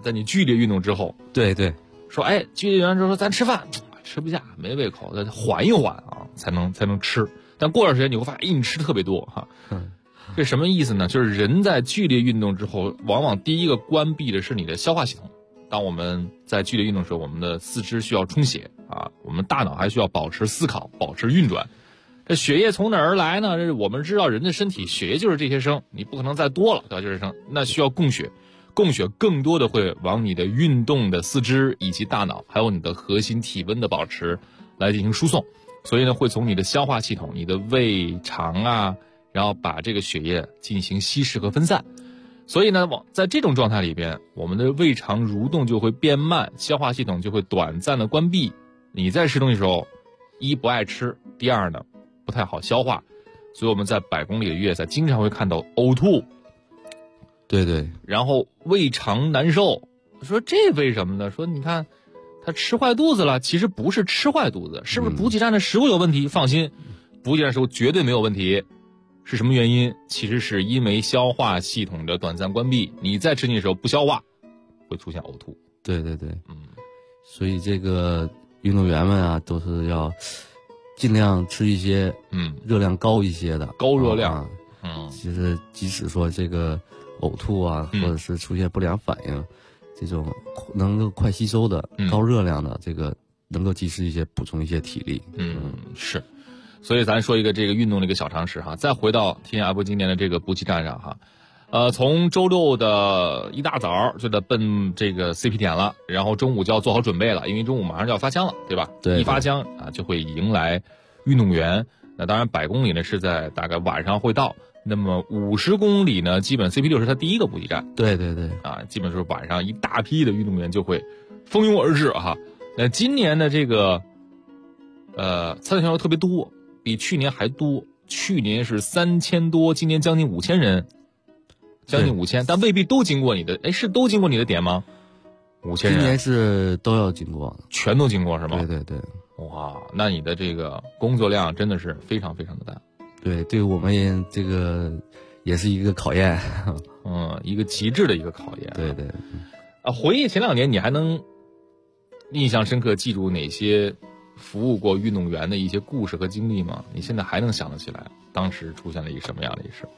在你剧烈运动之后， 对对， 说哎，剧烈完之后咱吃饭，吃不下，没胃口，再缓一缓啊，才能吃。但过段时间你会发现，你吃的特别多哈。这什么意思呢？就是人在剧烈运动之后，往往第一个关闭的是你的消化系统。当我们在剧烈运动的时候，我们的四肢需要充血啊，我们大脑还需要保持思考、保持运转。这血液从哪儿来呢？这我们知道人的身体血液就是这些升，你不可能再多了，对吧？就是升，那需要供血，供血更多的会往你的运动的四肢以及大脑，还有你的核心体温的保持来进行输送，所以呢，会从你的消化系统、你的胃肠啊，然后把这个血液进行稀释和分散。所以呢，在这种状态里边，我们的胃肠蠕动就会变慢，消化系统就会短暂的关闭。你在吃东西的时候，一不爱吃，第二呢不太好消化，所以我们在100公里的越野赛经常会看到呕吐， 对对， 然后胃肠难受。说这为什么呢？说你看他吃坏肚子了，其实不是吃坏肚子，是不是补给站的食物有问题？放心，补给站食物绝对没有问题。是什么原因？其实是因为消化系统的短暂关闭，你在吃进的时候不消化，会出现呕吐。 对对对，所以这个运动员们啊，都是要尽量吃一些热量高一些的高热量。 其实即使说这个呕吐啊，或者是出现不良反应，这种能够快吸收的高热量的，这个能够及时一些补充一些体力。 是。所以咱说一个这个运动的一个小常识哈，再回到天下阿波今年的这个补给站上哈，从周六的一大早就得奔这个 CP 点了，然后中午就要做好准备了，因为中午马上就要发枪了，对吧？ 对， 一发枪啊就会迎来运动员。那当然100公里呢是在大概晚上会到，那么50公里呢，基本 CP6 是它第一个补给站。 对对对， 啊，基本是晚上一大批的运动员就会蜂拥而至哈。那今年的这个参赛选手特别多。比去年还多，去年是3000多，今年将近5000人，将近5000，但未必都经过你的，哎，是都经过你的点吗？5000人， 今年是都要经过， 全都经过是吗？ 对对对， 哇，那你的这个工作量真的是非常非常的大。 对，对我们这个也是一个考验， 一个极致的一个考验。 对对， 回忆前2年，你还能印象深刻记住哪些服务过运动员的一些故事和经历吗？你现在还能想得起来当时出现了一个什么样的一事？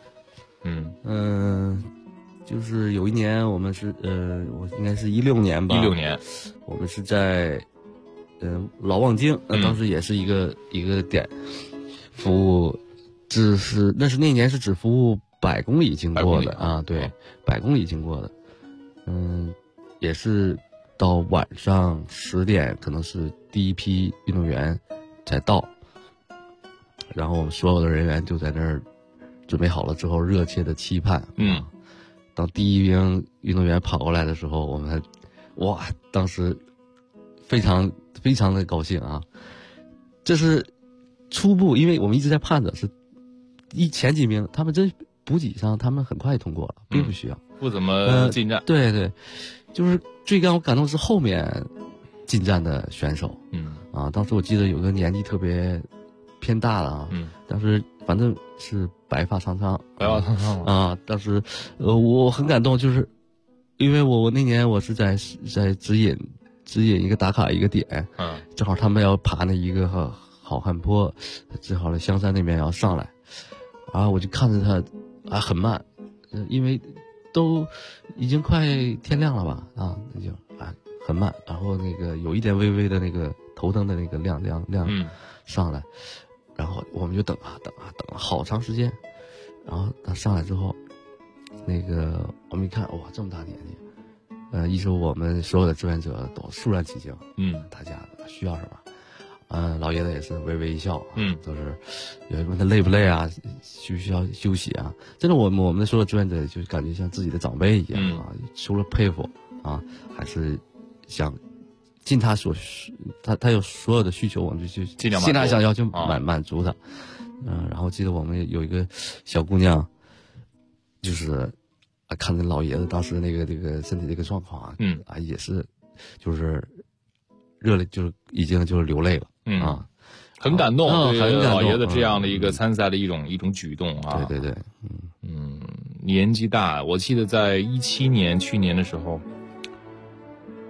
就是有一年我们是我应该是16年吧 ，16年， 我们是在老望京，当时也是一个点服务，那年是只服务100公里经过的啊，对，100公里经过的，也是到晚上10点，可能是第一批运动员才到，然后我们所有的人员就在那儿准备好了之后，热切的期盼。当第一名运动员跑过来的时候，我们当时非常非常的高兴啊！这是初步，因为我们一直在盼着是前几名，他们真补给上他们很快通过了，并不需要不怎么进站。 对对，就是最让我感动是后面进站的选手。当时我记得有个年纪特别偏大的啊，当时反正是白发苍苍啊，当时我很感动，就是因为我那年我是在指引一个打卡一个点，正好他们要爬那一个好汉坡，正好在香山那边要上来，然后我就看着他很慢，因为都已经快天亮了吧那就很慢，然后那个有一点微微的那个头灯的那个亮上来，然后我们就等了好长时间，然后他上来之后，那个我们一看，哇，这么大年纪，一说我们所有的志愿者都肃然起敬，大家需要什么，老爷子也是微微一笑，都是有人问他累不累啊，需不需要休息啊？真的，我们的所有志愿者就感觉像自己的长辈一样啊，除了佩服啊，还是想尽他他有所有的需求，我们就尽量想要去满足他。然后记得我们有一个小姑娘，就是看着老爷子当时那个身体这个状况也是就是热泪，就是已经就是流泪了很感动， 很感动老爷子这样的一个参赛的一种举动啊。 对对对， 年纪大，我记得在17年去年的时候，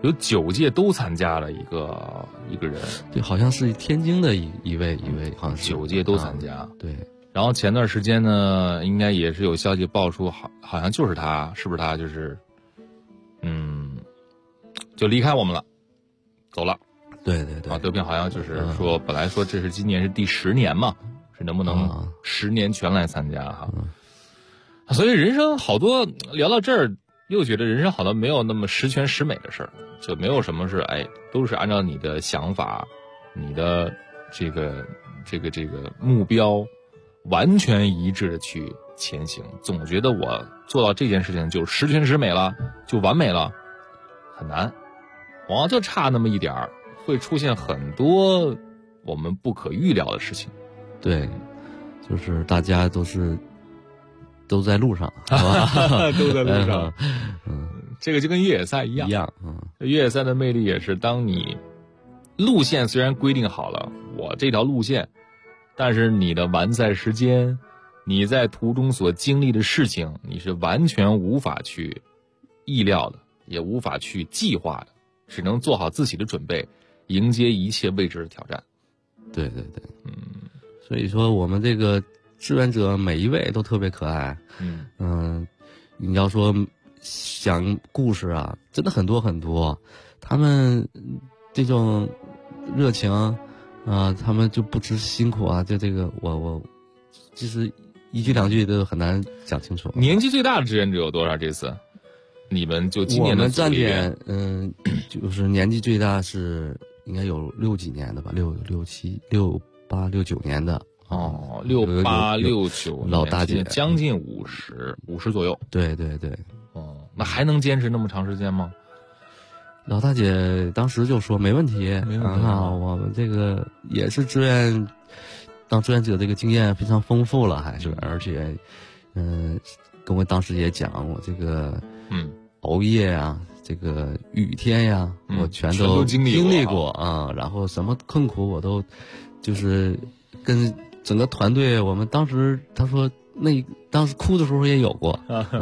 有9届都参加了一个人， 对，好像是天津的一位，好像是 9届都参加， 对。 然后前段时间呢，应该也是有消息爆出，好像就是他，是不是他就是就离开我们了，走了。 对对对。 啊，德平好像就是说，本来说这是今年是第10年嘛，是能不能10年全来参加哈？所以人生好多聊到这儿，又觉得人生好多没有那么十全十美的事儿，就没有什么是都是按照你的想法，你的这个目标完全一致的去前行。总觉得我做到这件事情就十全十美了，就完美了，很难，往往就差那么一点儿，会出现很多我们不可预料的事情。 对，就是大家都在路上，是吧？ 都在路上。这个就跟越野赛一样。越野赛的魅力也是，当你路线虽然规定好了，我这条路线，但是你的完赛时间，你在途中所经历的事情，你是完全无法去意料的，也无法去计划的，只能做好自己的准备，迎接一切未知的挑战。 对对对，所以说我们这个志愿者每一位都特别可爱。你要说讲故事啊，真的很多很多，他们这种热情啊，他们就不知辛苦啊，就这个我其实一句两句都很难讲清楚。 年纪最大的志愿者有多少？这次你们就今年的站点，就是年纪最大是应该有6几年的吧，6、7、6、8、6、9年的。 68、69 老大姐， 将近50左右。 对对对。 那还能坚持那么长时间吗？ 老大姐当时就说没问题，我们这个也是当志愿者这个经验非常丰富了，还是而且跟我当时也讲，我这个熬夜啊，这个雨天呀，我全都经历过啊。然后什么困苦我都就是跟整个团队，我们当时他说当时哭的时候也有过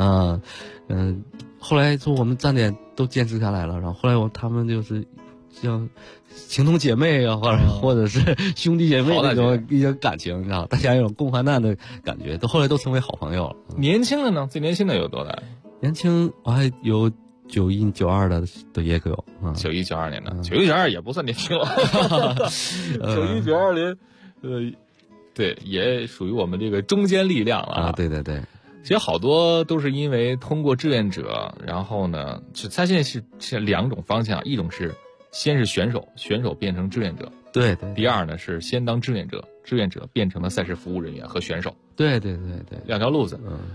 后来说我们站点都坚持下来了，然后后来他们就是像情同姐妹啊，或者是兄弟姐妹那种一些感情，你知道，大家有种共患难的感觉，后来都成为好朋友了。 年轻的呢？最年轻的有多大？ 年轻我还有91、92的也有 91、92年的，91、92也不算年轻了。91、92年，对，也属于我们这个中坚力量了啊。 对对对。 其实好多都是因为通过志愿者，然后呢，他现在是2种方向，一种是先是选手变成志愿者， 对对。 第二呢是先当志愿者，志愿者变成了赛事服务人员和选手， 对对对对 ，2条路子。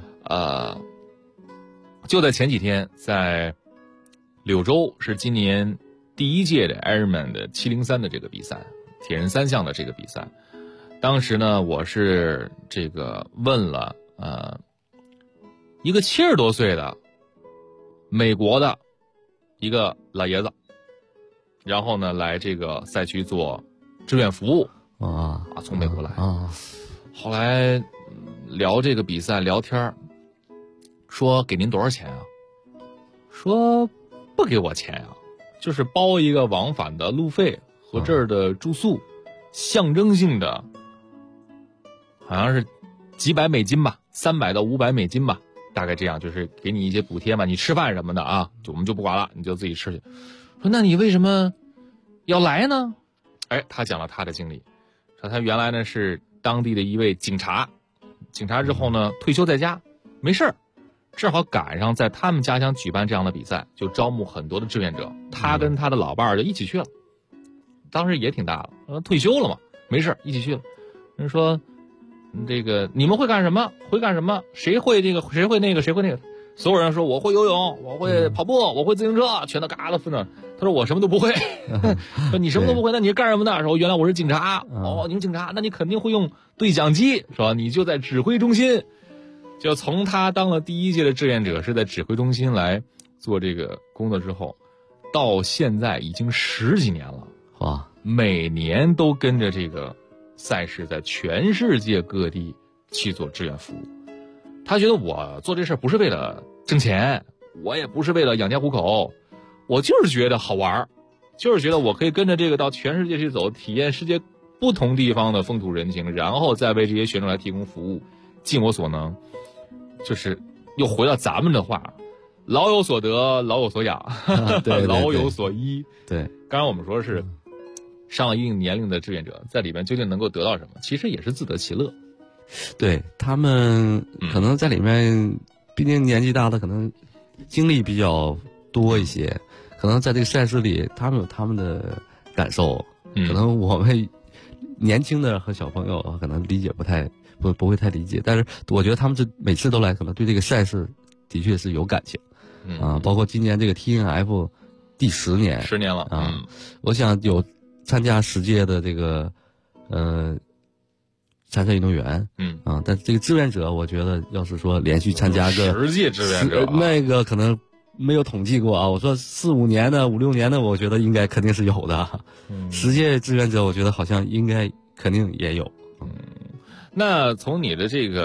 就在前几天，在柳州是今年第1届的 Ironman 的703的这个比赛，铁人3项的这个比赛，当时呢，我是这个问了一个70多岁的美国的一个老爷子，然后呢来这个赛区做志愿服务从美国来后来聊这个比赛聊天，说给您多少钱啊？说不给我钱啊，就是包一个往返的路费和这儿的住宿，象征性的好像是几百美金吧，300到500美金吧，大概这样，就是给你一些补贴嘛，你吃饭什么的啊，我们就不管了，你就自己吃去。说那你为什么要来呢？他讲了他的经历，说他原来呢是当地的一位警察之后呢退休在家，没事儿，正好赶上在他们家乡举办这样的比赛，就招募很多的志愿者，他跟他的老伴儿就一起去了，当时也挺大了，退休了嘛，没事儿一起去了。人说这个你们会干什么？会干什么？谁会这个？谁会那个？谁会那个？所有人说我会游泳，我会跑步，我会自行车，全都嘎啦分了。他说我什么都不会。说你什么都不会，那你是干什么的？说原来我是警察。你是警察，那你肯定会用对讲机，是吧？你就在指挥中心。就从他当了第1届的志愿者，是在指挥中心来做这个工作之后，到现在已经10几年了。 哇！ 每年都跟着这个赛事在全世界各地去做志愿服务。他觉得我做这事不是为了挣钱，我也不是为了养家糊口， 我就是觉得好玩，就是觉得我可以跟着这个到全世界去走，体验世界不同地方的风土人情，然后再为这些选手来提供服务，尽我所能。就是又回到咱们的话，老有所得，老有所养， 对老有所依。 对， 刚才我们说是上了一定年龄的志愿者在里面究竟能够得到什么，其实也是自得其乐。 对，他们可能在里面，毕竟年纪大的可能经历比较多一些，可能在这个赛事里他们有他们的感受，可能我们年轻的和小朋友可能理解不会太理解，但是我觉得他们每次都来，可能对这个赛事的确是有感情，包括今年这个 TNF 第10年 ，10年了啊，我想有参加10届的这个参赛运动员，但这个志愿者，我觉得要是说连续参加个 10届志愿者， 那个可能没有统计过啊。我说4、5年的、5、6年的，我觉得应该肯定是有的。10届志愿者，我觉得好像应该肯定也有。 那从你的这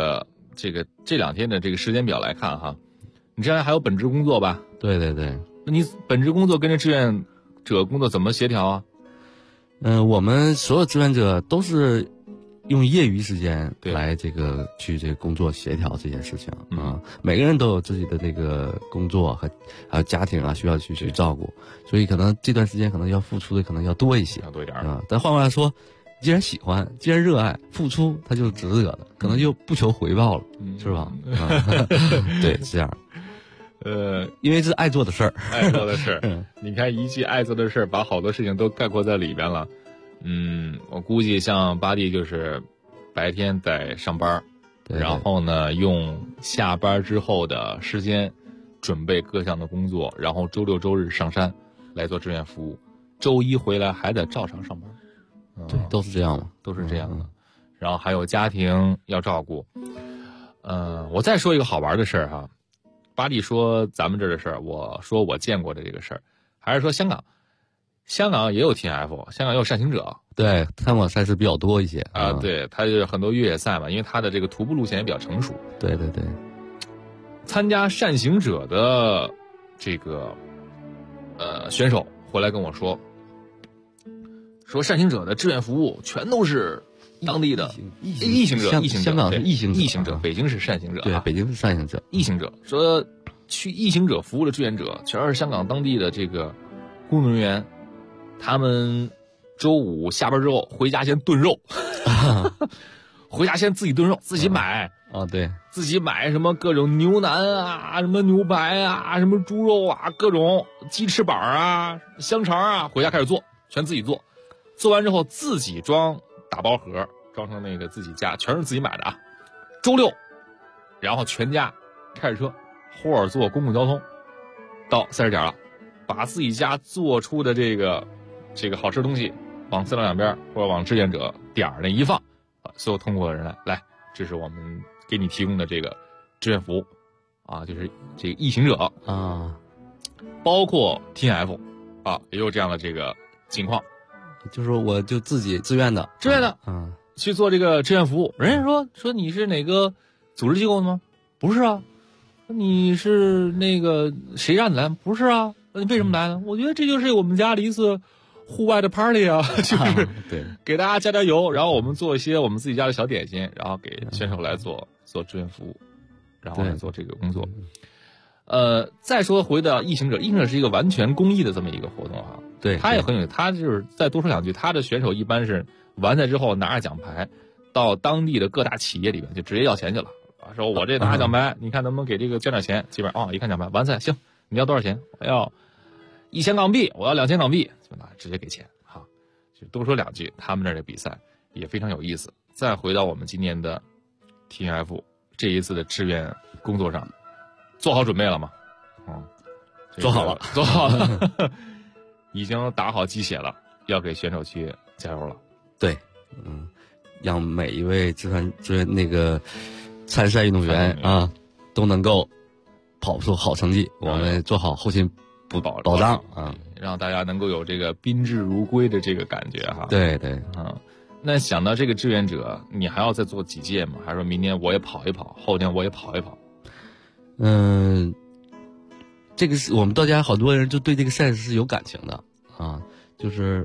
2天的这个时间表来看哈，你这样还有本职工作吧？ 对对对。 那你本职工作跟着志愿者工作怎么协调啊？ 我们所有志愿者都是用业余时间来去工作协调这件事情啊。每个人都有自己的这个工作还有家庭啊，需要去照顾，所以可能这段时间可能要付出的可能要多一些， 要多一点啊。但换过来说，既然喜欢，既然热爱，付出它就是值得的，可能就不求回报了，是吧？对，是这样。因为是爱做的事儿， 爱做的事儿。你看一句爱做的事儿，把好多事情都概括在里边了。我估计像巴蒂就是白天在上班，然后呢用下班之后的时间准备各项的工作，然后周6、周日上山来做志愿服务，周一回来还得照常上班。 对，都是这样嘛， 都是这样的。然后还有家庭要照顾。我再说一个好玩的事儿哈。巴蒂说咱们这儿的事儿，我说我见过的这个事儿，还是说香港也有 TNF， 香港也有善行者。 对，香港赛事比较多一些啊。对，它就是很多越野赛嘛，因为它的这个徒步路线也比较成熟。 对对对。 参加善行者的这个选手回来跟我说善行者的志愿服务全都是当地的异行者， 香港是异行者， 北京是善行者。 对，北京是善行者。 异行者说去异行者服务的志愿者全是香港当地的这个工作人员，他们周5下班之后回家先炖肉，回家先自己炖肉，自己买啊，对， 自己买什么各种牛腩啊，什么牛排啊，什么猪肉啊，各种鸡翅膀啊、香肠啊，回家开始做，全自己做。做完之后自己装打包盒，装成那个自己家，全是自己买的啊。周6，然后全家开着车或者坐公共交通到赛事点了，把自己家做出的这个好吃的东西往赛道两边或者往志愿者点那一放，所有通过的人来，这是我们给你提供的这个志愿服务啊，就是这个异行者啊， 包括 TNF 啊，也有这样的这个情况。 就是我就自己自愿的去做这个志愿服务。人家说你是哪个组织机构的吗？不是啊。你是那个谁让你来？不是啊。那你为什么来呢？我觉得这就是我们家的一次户外的 party 啊，就是对， 给大家加油，然后我们做一些我们自己家的小点心，然后给选手来做志愿服务，然后来做这个工作。再说回到异行者，异行者是一个完全公益的这么一个活动啊。 对， 他也很有，他就是再多说两句，他的选手一般是完赛之后拿着奖牌，到当地的各大企业里面就直接要钱去了啊。说我这拿奖牌，你看能不能给这个捐点钱？基本上一看奖牌，完赛行，你要多少钱？我要1000港币，我要2000港币，就拿直接给钱哈。就多说两句，他们那儿的比赛也非常有意思。再回到我们今年的 TNF 这一次的志愿工作上，做好准备了吗？ 做好了， 做好了。已经打好鸡血了，要给选手去加油了。 对，让每一位志愿那个参赛运动员啊，都能够跑出好成绩。我们做好后勤保障啊， 让大家能够有这个宾至如归的这个感觉哈。 对对那想到这个志愿者，你还要再做几届吗？还是说明年我也跑一跑，后天我也跑一跑？ 这个是我们大家好多人就对这个赛事是有感情的啊，就是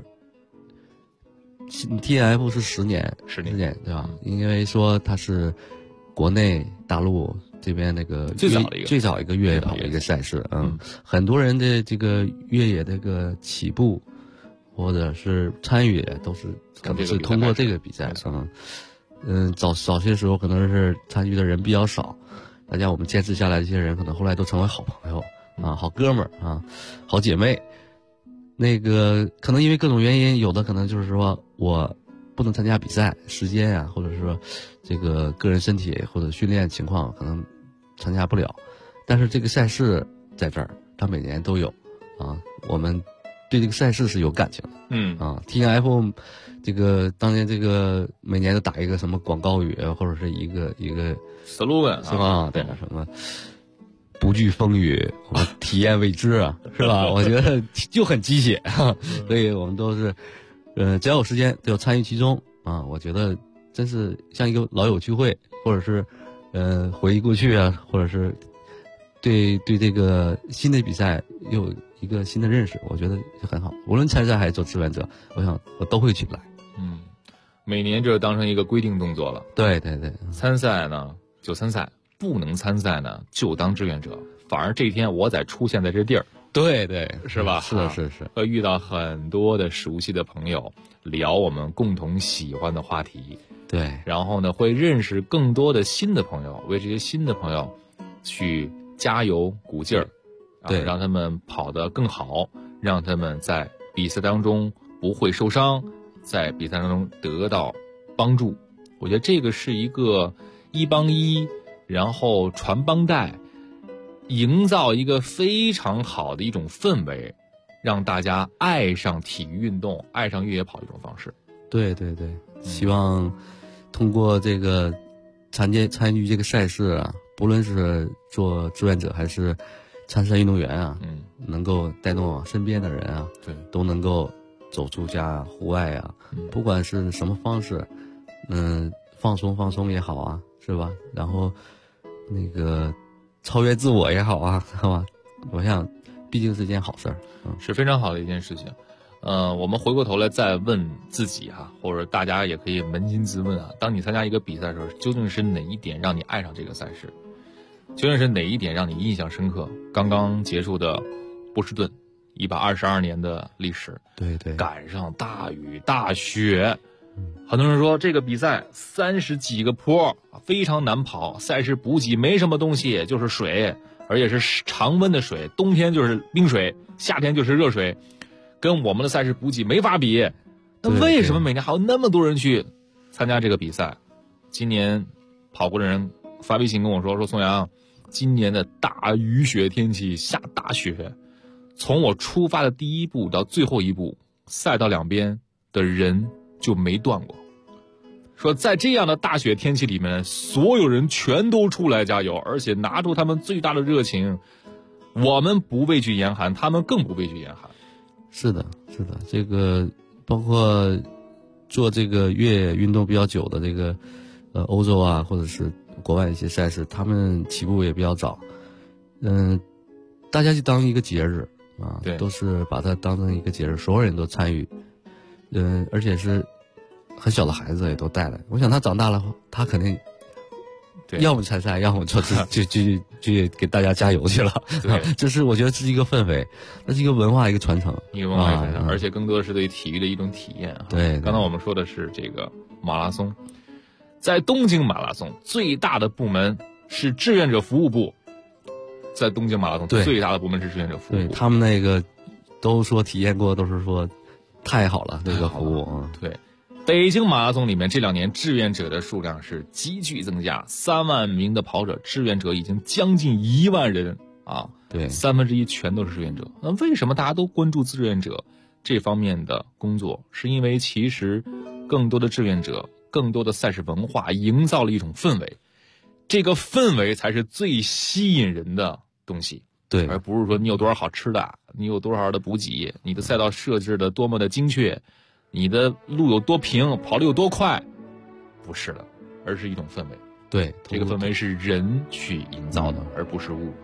TNF 是10年对吧？因为说它是国内大陆这边那个最早一个越野跑的一个赛事，很多人的这个越野这个起步或者是参与都是可能是通过这个比赛，早些时候可能是参与的人比较少，大家我们坚持下来，这些人可能后来都成为好朋友啊，好哥们儿啊，好姐妹。那个可能因为各种原因，有的可能就是说我不能参加比赛，时间啊，或者是说这个个人身体或者训练情况可能参加不了，但是这个赛事在这儿，它每年都有啊，我们对这个赛事是有感情的。TNF 这个当年这个每年都打一个什么广告语，或者是一个 slogan 是吧？对，什么不惧风雨，我们体验未知啊，是吧？我觉得就很鸡血，所以我们都是，只要有时间都要参与其中啊。我觉得真是像一个老友聚会，或者是，回忆过去啊，或者是对这个新的比赛有一个新的认识，我觉得就很好。无论参赛还是做志愿者，我想我都会去来。 每年这当成一个规定动作了。 对， 参赛呢就参赛。不能参赛呢，就当志愿者。反而这天我出现在这地儿， 对， 是吧？ 是， 会遇到很多的熟悉的朋友，聊我们共同喜欢的话题。 对， 然后呢，会认识更多的新的朋友，为这些新的朋友去加油鼓劲儿， 对， 让他们跑得更好，让他们在比赛当中不会受伤，在比赛当中得到帮助。我觉得这个是一个一帮一。然后传帮带，营造一个非常好的一种氛围，让大家爱上体育运动，爱上越野跑的一种方式。 对，希望通过这个参与这个赛事啊，不论是做志愿者还是参赛运动员啊，能够带动身边的人啊， 对， 都能够走出家户外啊，不管是什么方式，放松也好啊，是吧？然后那个超越自我也好啊，是吧？我想毕竟是件好事儿， 是非常好的一件事情。我们回过头来再问自己哈，或者大家也可以扪心自问啊，当你参加一个比赛的时候，究竟是哪一点让你爱上这个赛事？究竟是哪一点让你印象深刻？刚刚结束的波士顿122年的历史， 对， 赶上大雨大雪，很多人说这个比赛30几个坡非常难跑，赛事补给没什么东西，就是水，而且是常温的水，冬天就是冰水，夏天就是热水，跟我们的赛事补给没法比。那为什么每年还有那么多人去参加这个比赛？今年跑过的人发微信跟我说宋阳，今年的大雨雪天气，下大雪，从我出发的第一步到最后一步，赛道两边的人就没断过。说在这样的大雪天气里面，所有人全都出来加油，而且拿出他们最大的热情。我们不畏惧严寒，他们更不畏惧严寒。 是的，这个包括做这个越野运动比较久的这个欧洲啊，或者是国外一些赛事，他们起步也比较早。大家就当一个节日啊， 对， 都是把它当成一个节日，所有人都参与。而且是很小的孩子也都带来。我想他长大了，他肯定要么参赛，要么就给大家加油去了。 对， 这是我觉得是一个氛围，那是一个文化一个传承， 而且更多的是对体育的一种体验。 对， 刚才我们说的是这个马拉松，在东京马拉松最大的部门是志愿者服务部，在东京马拉松最大的部门是志愿者服务部， 他们那个都说体验过，都是说太好了，这个服务啊。 对，北京马拉松里面这2年志愿者的数量是急剧增加，3万名的跑者，志愿者已经将近1万人啊。 对 1/3全都是志愿者。那为什么大家都关注志愿者这方面的工作？是因为其实更多的志愿者，更多的赛事文化营造了一种氛围，这个氛围才是最吸引人的东西。 对， 而不是说你有多少好吃的，你有多少的补给，你的赛道设置的多么的精确，你的路有多平，跑得有多快，不是的，而是一种氛围。 对， 这个氛围是人去营造的，而不是物。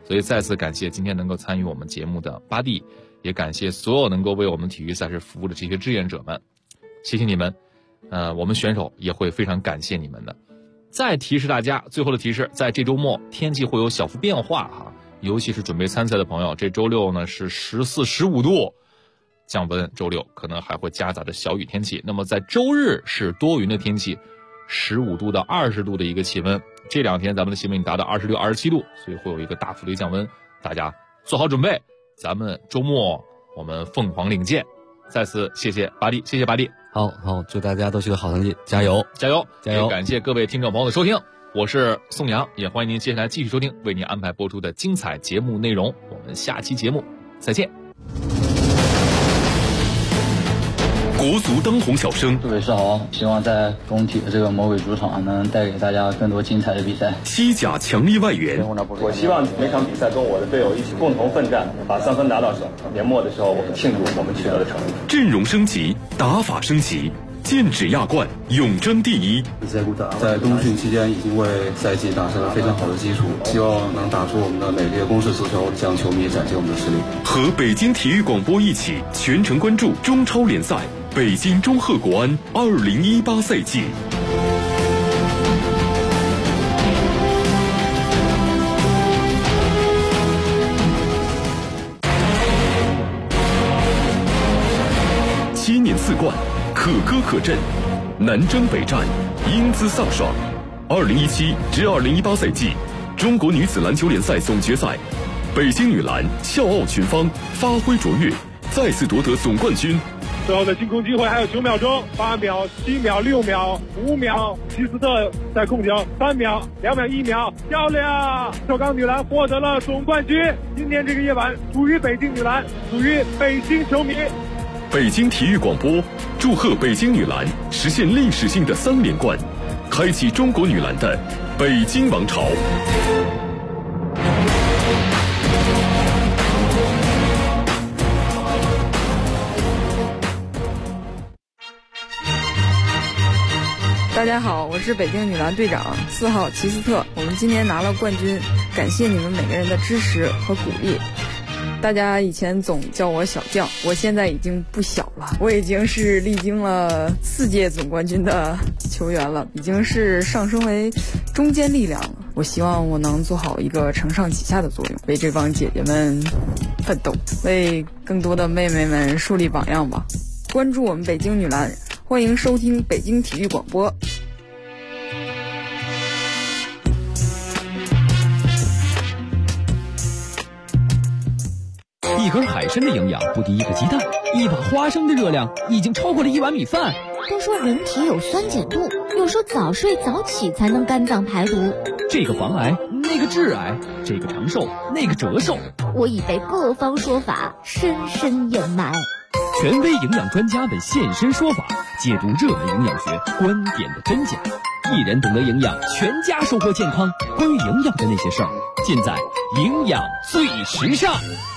所以再次感谢今天能够参与我们节目的巴蒂，也感谢所有能够为我们体育赛事服务的这些志愿者们，谢谢你们。我们选手也会非常感谢你们的。再提示大家，最后的提示，在这周末天气会有小幅变化哈，尤其是准备参赛的朋友，这周六呢是14、15度降温，周六可能还会夹杂着小雨天气。那么在周日是多云的天气，15度到20度的一个气温。这2天咱们的气温已经达到26、27度，所以会有一个大幅的降温，大家做好准备。咱们周末我们凤凰岭见。再次谢谢巴蒂，谢谢巴蒂。 好，祝大家都取得好成绩，加油， 加油， 加油！ 也感谢各位听众朋友的收听，我是宋阳，也欢迎您接下来继续收听为您安排播出的精彩节目内容。我们下期节目再见。 国足当红小生， 各位是好，希望在工体的这个魔鬼主场能带给大家更多精彩的比赛。 西甲强力外援， 我希望每场比赛跟我的队友一起共同奋战，把3分拿到手。年末的时候，我们庆祝我们取得的成绩。 阵容升级，打法升级，剑指亚冠，永争第一。 在冬训期间已经为赛季打下了非常好的基础，希望能打出我们的美丽的攻势足球，向球迷展现我们的实力。 和北京体育广播一起全程关注中超联赛北京中赫国安2018赛季。7年4冠，可歌可阵，南征北战，英姿飒爽。2017至2018赛季中国女子篮球联赛总决赛，北京女篮笑傲群芳，发挥卓越，再次夺得总冠军。 最后的进攻机会还有9秒钟，8秒、7秒、6秒、5秒，齐斯特在控球，3秒、2秒、1秒，漂亮！首钢女篮获得了总冠军。今天这个夜晚属于北京女篮，属于北京球迷。 北京体育广播祝贺北京女篮实现历史性的3连冠，开启中国女篮的北京王朝。 大家好，我是北京女篮队长4号齐斯特。我们今年拿了冠军，感谢你们每个人的支持和鼓励。大家以前总叫我小将，我现在已经不小了，我已经是历经了4届总冠军的球员了，已经是上升为中坚力量了。我希望我能做好一个承上启下的作用，为这帮姐姐们奋斗，为更多的妹妹们树立榜样吧。关注我们北京女篮，欢迎收听北京体育广播。 一根海参的营养不敌一个鸡蛋，一把花生的热量已经超过了1碗米饭。 都说人体有酸碱度，有时候早睡早起才能肝脏排毒。 这个防癌，那个致癌，这个长寿，那个折寿。 我已被各方说法深深掩埋。 权威营养专家们现身说法，解读热门营养学观点的真假。一人懂得营养，全家收获健康。关于营养的那些事儿，尽在营养最时尚。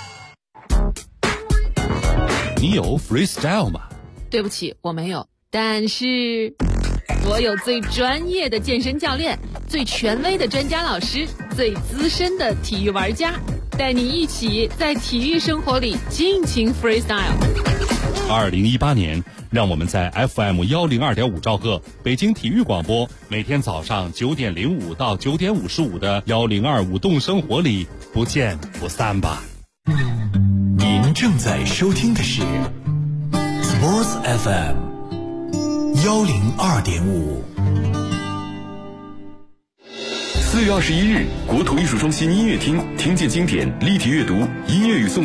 你有 freestyle 吗？ 对不起，我没有。但是我有最专业的健身教练，最权威的专家老师，最资深的体育玩家，带你一起在体育生活里尽情 freestyle。 2018年，让我们在 FM102.5兆赫北京体育广播，每天早上9点05到9点55的102舞动生活里不见不散吧。 您正在收听的是 Sports FM 102.5。 4月21日，国土艺术中心音乐厅听见经典立体阅读音乐与颂。